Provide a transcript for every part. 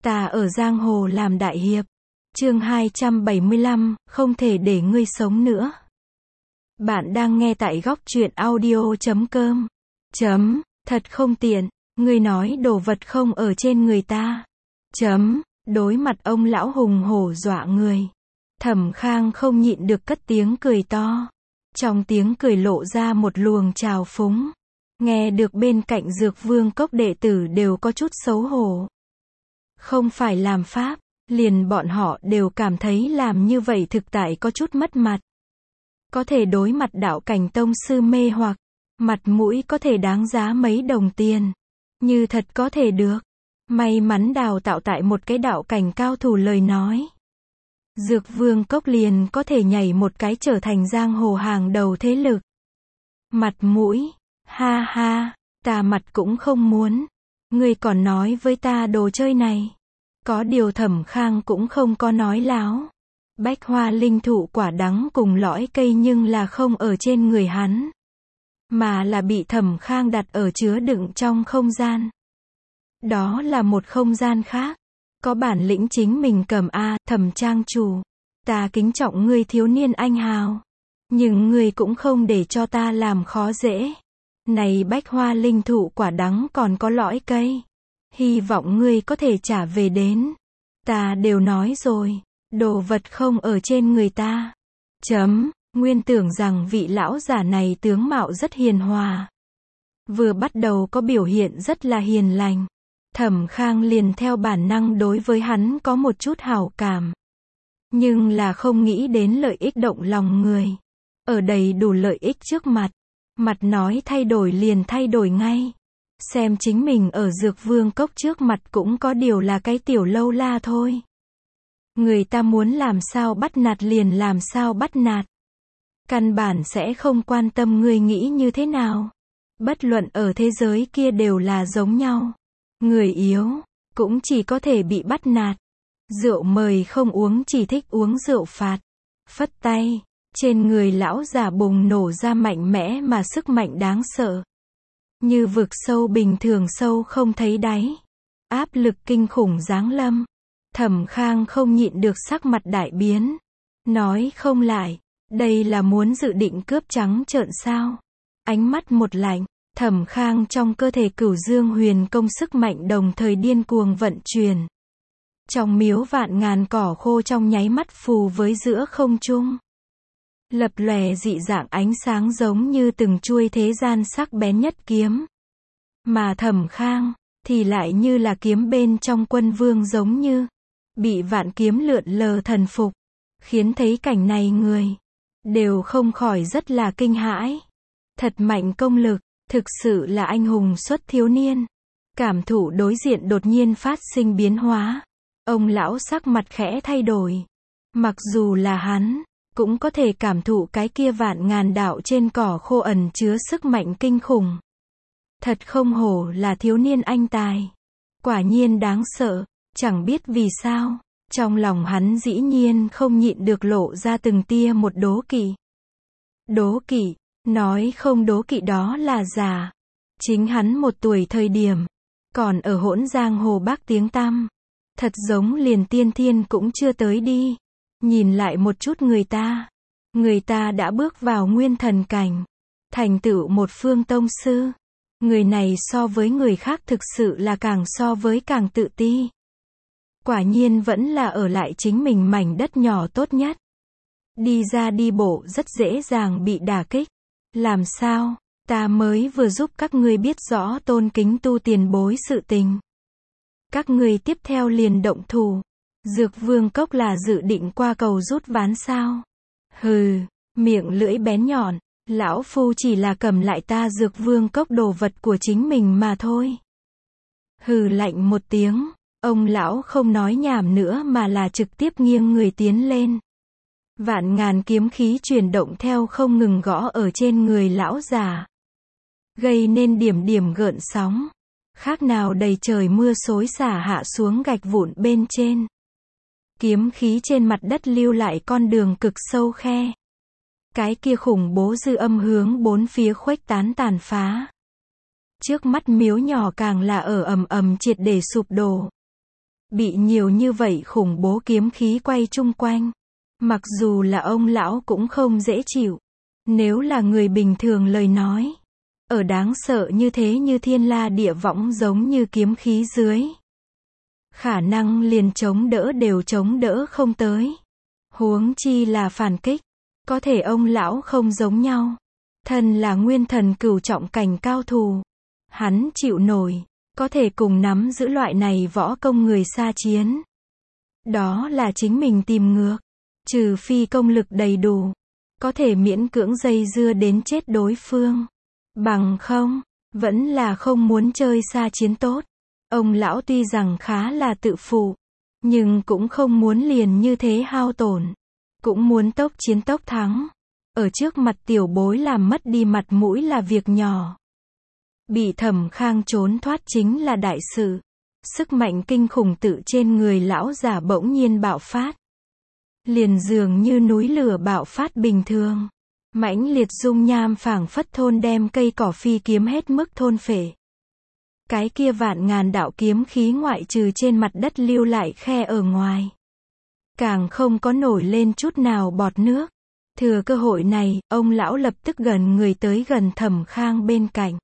Ta ở giang hồ làm đại hiệp. Chương 275, không thể để ngươi sống nữa. Bạn đang nghe tại góc truyện audio.com. Thật không tiện, ngươi nói đồ vật không ở trên người ta. Đối mặt ông lão hùng hổ dọa người. Thẩm Khang không nhịn được cất tiếng cười to. Trong tiếng cười lộ ra một luồng trào phúng. Nghe được bên cạnh Dược Vương Cốc đệ tử đều có chút xấu hổ. Không phải làm pháp, liền bọn họ đều cảm thấy làm như vậy thực tại có chút mất mặt. Có thể đối mặt đạo cảnh tông sư mê hoặc, mặt mũi có thể đáng giá mấy đồng tiền. Như thật có thể được. May mắn đào tạo tại một cái đạo cảnh cao thủ lời nói. Dược Vương Cốc liền có thể nhảy một cái trở thành giang hồ hàng đầu thế lực. Mặt mũi, ha ha, ta mặt cũng không muốn. Ngươi còn nói với ta đồ chơi này. Có điều Thẩm Khang cũng không có nói láo. Bách hoa linh thụ quả đắng cùng lõi cây nhưng là không ở trên người hắn. Mà là bị Thẩm Khang đặt ở chứa đựng trong không gian. Đó là một không gian khác. Có bản lĩnh chính mình cầm a, Thẩm trang chủ. Ta kính trọng ngươi thiếu niên anh hào. Nhưng ngươi cũng không để cho ta làm khó dễ. Này bách hoa linh thụ quả đắng còn có lõi cây. Hy vọng ngươi có thể trả về đến. Ta đều nói rồi. Đồ vật không ở trên người ta. Nguyên tưởng rằng vị lão giả này tướng mạo rất hiền hòa. Vừa bắt đầu có biểu hiện rất là hiền lành. Thẩm Khang liền theo bản năng đối với hắn có một chút hảo cảm. Nhưng là không nghĩ đến lợi ích động lòng người. Ở đầy đủ lợi ích trước mặt. Mặt nói thay đổi liền thay đổi ngay. Xem chính mình ở Dược Vương Cốc trước mặt cũng có điều là cái tiểu lâu la thôi. Người ta muốn làm sao bắt nạt liền làm sao bắt nạt. Căn bản sẽ không quan tâm ngươi nghĩ như thế nào. Bất luận ở thế giới kia đều là giống nhau. Người yếu, cũng chỉ có thể bị bắt nạt. Rượu mời không uống chỉ thích uống rượu phạt. Phất tay, trên người lão giả bùng nổ ra mạnh mẽ mà sức mạnh đáng sợ. Như vực sâu bình thường sâu không thấy đáy. Áp lực kinh khủng giáng lâm. Thẩm Khang không nhịn được sắc mặt đại biến. Nói không lại, đây là muốn dự định cướp trắng trợn sao? Ánh mắt một lạnh, Thẩm Khang trong cơ thể Cửu Dương Huyền Công sức mạnh đồng thời điên cuồng vận chuyển. Trong miếu vạn ngàn cỏ khô trong nháy mắt phù với giữa không trung. Lập lòe dị dạng ánh sáng giống như từng chuôi thế gian sắc bén nhất kiếm. Mà Thẩm Khang, thì lại như là kiếm bên trong quân vương giống như, bị vạn kiếm lượn lờ thần phục. Khiến thấy cảnh này người, đều không khỏi rất là kinh hãi. Thật mạnh công lực, thực sự là anh hùng xuất thiếu niên. Cảm thụ đối diện đột nhiên phát sinh biến hóa. Ông lão sắc mặt khẽ thay đổi. Mặc dù là hắn, cũng có thể cảm thụ cái kia vạn ngàn đạo trên cỏ khô ẩn chứa sức mạnh kinh khủng. Thật không hổ là thiếu niên anh tài. Quả nhiên đáng sợ, chẳng biết vì sao. Trong lòng hắn dĩ nhiên không nhịn được lộ ra từng tia một đố kỵ. Đố kỵ, nói không đố kỵ đó là giả. Chính hắn một tuổi thời điểm, còn ở hỗn giang hồ bác tiếng tăm. Thật giống liền tiên thiên cũng chưa tới đi. Nhìn lại một chút người ta đã bước vào nguyên thần cảnh. Thành tựu một phương tông sư. Người này so với người khác thực sự là càng so với càng tự ti. Quả nhiên vẫn là ở lại chính mình mảnh đất nhỏ tốt nhất. Đi ra đi bộ rất dễ dàng bị đả kích. Làm sao, ta mới vừa giúp các ngươi biết rõ tôn kính tu tiền bối sự tình. Các ngươi tiếp theo liền động thủ. Dược Vương Cốc là dự định qua cầu rút ván sao? Hừ, miệng lưỡi bén nhọn. Lão phu chỉ là cầm lại ta Dược Vương Cốc đồ vật của chính mình mà thôi. Hừ lạnh một tiếng. Ông lão không nói nhảm nữa mà là trực tiếp nghiêng người tiến lên. Vạn ngàn kiếm khí chuyển động theo không ngừng gõ ở trên người lão già. Gây nên điểm điểm gợn sóng. Khác nào đầy trời mưa xối xả hạ xuống gạch vụn bên trên. Kiếm khí trên mặt đất lưu lại con đường cực sâu khe. Cái kia khủng bố dư âm hướng bốn phía khuếch tán tàn phá. Trước mắt miếu nhỏ càng là ở ầm ầm triệt để sụp đổ. Bị nhiều như vậy khủng bố kiếm khí quay chung quanh. Mặc dù là ông lão cũng không dễ chịu. Nếu là người bình thường lời nói. Ở đáng sợ như thế như thiên la địa võng giống như kiếm khí dưới. Khả năng liền chống đỡ đều chống đỡ không tới. Huống chi là phản kích. Có thể ông lão không giống nhau. Thân là nguyên thần cửu trọng cảnh cao thủ. Hắn chịu nổi. Có thể cùng nắm giữ loại này võ công người xa chiến. Đó là chính mình tìm ngược. Trừ phi công lực đầy đủ. Có thể miễn cưỡng dây dưa đến chết đối phương. Bằng không, vẫn là không muốn chơi xa chiến tốt. Ông lão tuy rằng khá là tự phụ. Nhưng cũng không muốn liền như thế hao tổn. Cũng muốn tốc chiến tốc thắng. Ở trước mặt tiểu bối làm mất đi mặt mũi là việc nhỏ. Bị Thẩm Khang trốn thoát chính là đại sự. Sức mạnh kinh khủng tự trên người lão giả bỗng nhiên bạo phát. Liền dường như núi lửa bạo phát bình thường. Mãnh liệt dung nham phảng phất thôn đem cây cỏ phi kiếm hết mức thôn phệ. Cái kia vạn ngàn đạo kiếm khí ngoại trừ trên mặt đất lưu lại khe ở ngoài. Càng không có nổi lên chút nào bọt nước. Thừa cơ hội này, ông lão lập tức gần người tới gần Thẩm Khang bên cạnh.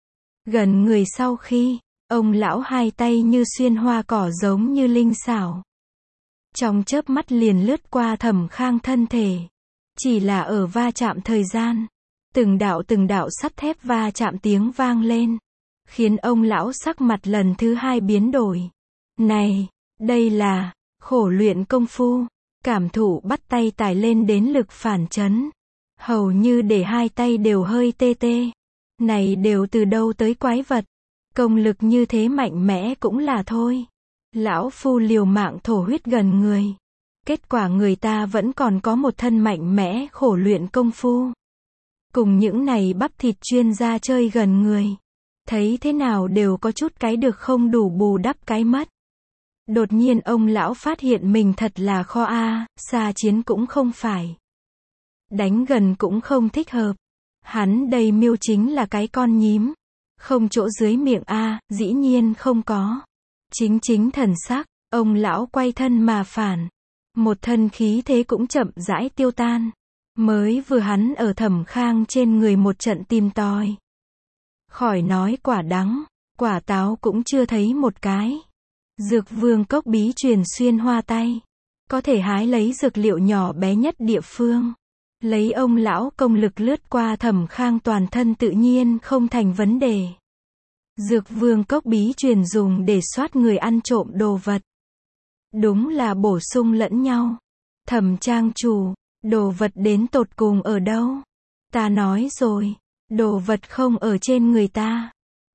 Gần người sau khi, ông lão hai tay như xuyên hoa cỏ giống như linh xảo. Trong chớp mắt liền lướt qua Thẩm Khang thân thể. Chỉ là ở va chạm thời gian. Từng đạo sắt thép va chạm tiếng vang lên. Khiến ông lão sắc mặt lần thứ hai biến đổi. Này, đây là khổ luyện công phu. Cảm thụ bắt tay tải lên đến lực phản chấn. Hầu như để hai tay đều hơi tê tê. Này đều từ đâu tới quái vật. Công lực như thế mạnh mẽ cũng là thôi. Lão phu liều mạng thổ huyết gần người. Kết quả người ta vẫn còn có một thân mạnh mẽ khổ luyện công phu. Cùng những này bắp thịt chuyên gia chơi gần người. Thấy thế nào đều có chút cái được không đủ bù đắp cái mất. Đột nhiên ông lão phát hiện mình thật là kho a, xa chiến cũng không phải. Đánh gần cũng không thích hợp. Hắn đây miêu chính là cái con nhím. Không chỗ dưới miệng a, dĩ nhiên không có. Chính thần sắc, ông lão quay thân mà phản. Một thân khí thế cũng chậm rãi tiêu tan. Mới vừa hắn ở Thẩm Khang trên người một trận tìm tòi. Khỏi nói quả đắng, quả táo cũng chưa thấy một cái. Dược vương cốc bí truyền xuyên hoa tay. Có thể hái lấy dược liệu nhỏ bé nhất địa phương. Lấy ông lão công lực lướt qua Thẩm Khang toàn thân tự nhiên không thành vấn đề. Dược vương cốc bí truyền dùng để soát người ăn trộm đồ vật. Đúng là bổ sung lẫn nhau. Thẩm trang chủ, đồ vật đến tột cùng ở đâu? Ta nói rồi, đồ vật không ở trên người ta.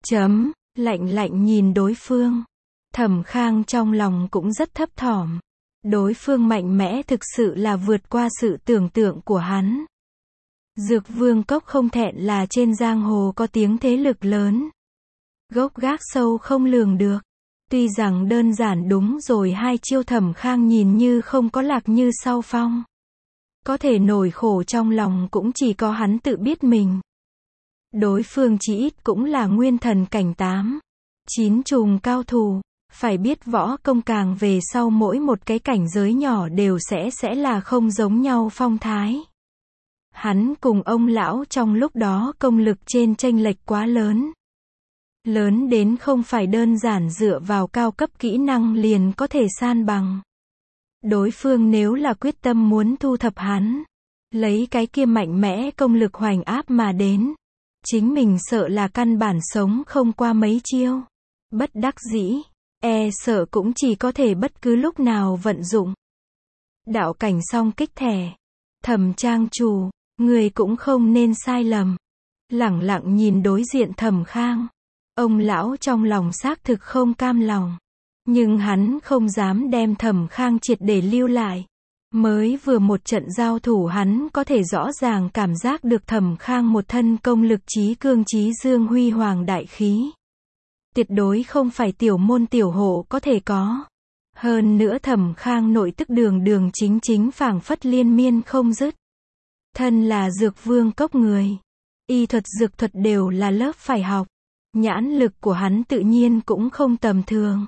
Lạnh nhìn đối phương. Thẩm Khang trong lòng cũng rất thấp thỏm. Đối phương mạnh mẽ thực sự là vượt qua sự tưởng tượng của hắn. Dược vương cốc không thẹn là trên giang hồ có tiếng thế lực lớn. Gốc gác sâu không lường được. Tuy rằng đơn giản đúng rồi hai chiêu Thẩm Khang nhìn như không có lạc như sau phong. Có thể nổi khổ trong lòng cũng chỉ có hắn tự biết mình. Đối phương chỉ ít cũng là nguyên thần cảnh 8, 9 trùng cao thủ. Phải biết võ công càng về sau mỗi một cái cảnh giới nhỏ đều sẽ là không giống nhau phong thái. Hắn cùng ông lão trong lúc đó công lực trên chênh lệch quá lớn. Lớn đến không phải đơn giản dựa vào cao cấp kỹ năng liền có thể san bằng. Đối phương nếu là quyết tâm muốn thu thập hắn, lấy cái kia mạnh mẽ công lực hoành áp mà đến, chính mình sợ là căn bản sống không qua mấy chiêu. Bất đắc dĩ, sợ cũng chỉ có thể bất cứ lúc nào vận dụng. Đạo cảnh song kích thẻ. Thẩm trang chủ, người cũng không nên sai lầm. Lẳng lặng nhìn đối diện Thẩm Khang. Ông lão trong lòng xác thực không cam lòng. Nhưng hắn không dám đem Thẩm Khang triệt để lưu lại. Mới vừa một trận giao thủ hắn có thể rõ ràng cảm giác được Thẩm Khang một thân công lực trí cương trí dương huy hoàng đại khí. Tuyệt đối không phải tiểu môn tiểu hộ có thể có. Hơn nữa Thẩm Khang nội tức đường chính phảng phất liên miên không dứt. Thân là dược vương cốc người. Y thuật dược thuật đều là lớp phải học. Nhãn lực của hắn tự nhiên cũng không tầm thường.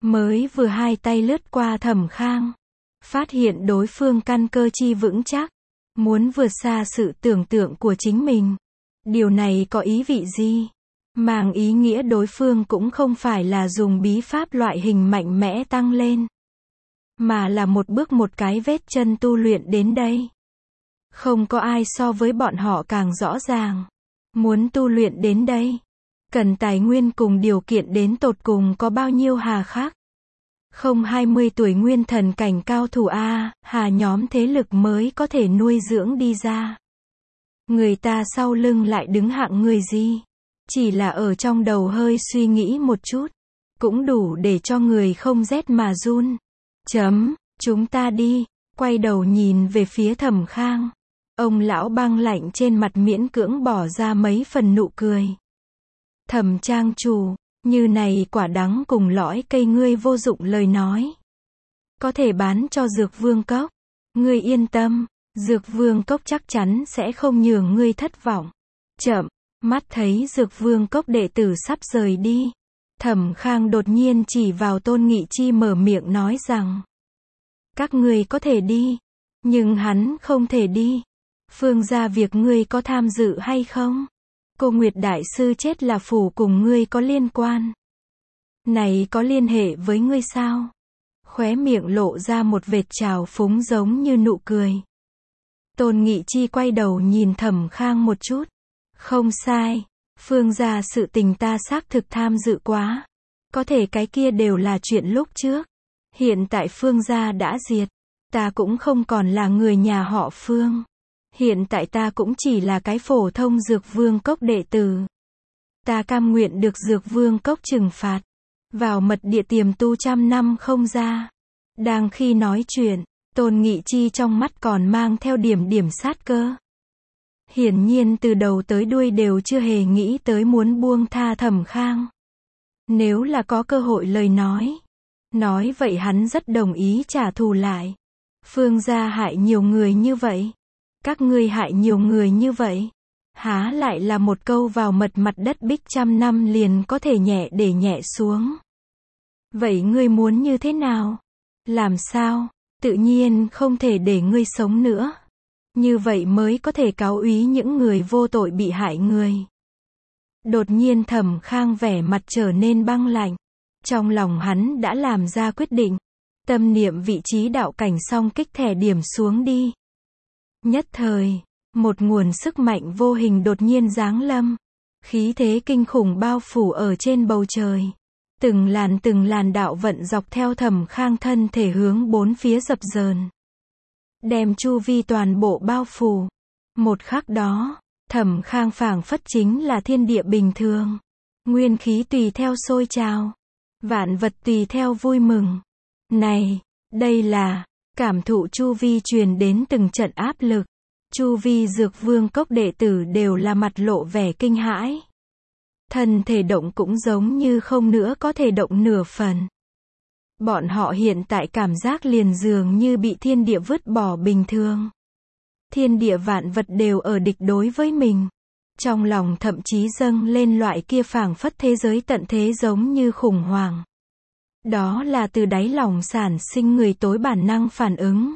Mới vừa hai tay lướt qua Thẩm Khang, phát hiện đối phương căn cơ chi vững chắc, muốn vượt xa sự tưởng tượng của chính mình. Điều này có ý vị gì? Mang ý nghĩa đối phương cũng không phải là dùng bí pháp loại hình mạnh mẽ tăng lên, mà là một bước một cái vết chân tu luyện đến đây. Không có ai so với bọn họ càng rõ ràng. Muốn tu luyện đến đây, cần tài nguyên cùng điều kiện đến tột cùng có bao nhiêu hà khắc. Không 20 tuổi nguyên thần cảnh cao thủ hà nhóm thế lực mới có thể nuôi dưỡng đi ra. Người ta sau lưng lại đứng hạng người gì? Chỉ là ở trong đầu hơi suy nghĩ một chút, cũng đủ để cho người không rét mà run. Chúng ta đi, quay đầu nhìn về phía Thẩm Khang. Ông lão băng lạnh trên mặt miễn cưỡng bỏ ra mấy phần nụ cười. Thẩm trang chủ, như này quả đắng cùng lõi cây ngươi vô dụng lời nói. Có thể bán cho Dược Vương Cốc. Ngươi yên tâm, Dược Vương Cốc chắc chắn sẽ không nhường ngươi thất vọng. Mắt thấy Dược Vương Cốc đệ tử sắp rời đi. Thẩm Khang đột nhiên chỉ vào Tôn Nghị Chi mở miệng nói rằng, các ngươi có thể đi, nhưng hắn không thể đi. Phương gia việc ngươi có tham dự hay không? Cô Nguyệt Đại Sư chết là phủ cùng ngươi có liên quan. Này có liên hệ với ngươi sao? Khóe miệng lộ ra một vệt trào phúng giống như nụ cười. Tôn Nghị Chi quay đầu nhìn Thẩm Khang một chút. Không sai, Phương gia sự tình ta xác thực tham dự quá. Có thể cái kia đều là chuyện lúc trước. Hiện tại Phương gia đã diệt. Ta cũng không còn là người nhà họ Phương. Hiện tại ta cũng chỉ là cái phổ thông Dược Vương Cốc đệ tử. Ta cam nguyện được Dược Vương Cốc trừng phạt. Vào mật địa tiềm tu 100 năm không ra. Đang khi nói chuyện, Tôn Nghị Chi trong mắt còn mang theo điểm sát cơ. Hiển nhiên từ đầu tới đuôi đều chưa hề nghĩ tới muốn buông tha Thẩm Khang. Nếu là có cơ hội lời nói vậy hắn rất đồng ý trả thù lại. Phương gia hại nhiều người như vậy. Các ngươi hại nhiều người như vậy. Há lại là một câu vào mặt đất bích 100 năm liền có thể nhẹ xuống. Vậy ngươi muốn như thế nào? Làm sao? Tự nhiên không thể để ngươi sống nữa. Như vậy mới có thể cáo úy những người vô tội bị hại người. Đột nhiên Thẩm Khang vẻ mặt trở nên băng lạnh. Trong lòng hắn đã làm ra quyết định. Tâm niệm vị trí đạo cảnh song kích thẻ điểm xuống đi. Nhất thời, một nguồn sức mạnh vô hình đột nhiên giáng lâm. Khí thế kinh khủng bao phủ ở trên bầu trời. Từng làn đạo vận dọc theo Thẩm Khang thân thể hướng bốn phía dập dờn. Đem chu vi toàn bộ bao phủ. Một khắc đó, Thẩm Khang phảng phất chính là thiên địa bình thường. Nguyên khí tùy theo sôi trào. Vạn vật tùy theo vui mừng. Này, đây là, cảm thụ chu vi truyền đến từng trận áp lực. Chu vi Dược Vương Cốc đệ tử đều là mặt lộ vẻ kinh hãi. Thân thể động cũng giống như không nữa có thể động nửa phần. Bọn họ hiện tại cảm giác liền dường như bị thiên địa vứt bỏ bình thường. Thiên địa vạn vật đều ở địch đối với mình. Trong lòng thậm chí dâng lên loại kia phảng phất thế giới tận thế giống như khủng hoảng. Đó là từ đáy lòng sản sinh người tối bản năng phản ứng.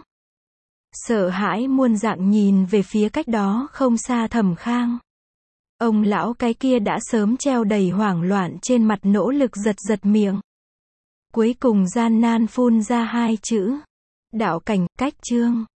Sợ hãi muôn dạng nhìn về phía cách đó không xa Thẩm Khang. Ông lão cái kia đã sớm treo đầy hoảng loạn trên mặt nỗ lực giật miệng. Cuối cùng gian nan phun ra hai chữ. Đạo cảnh, cách chương.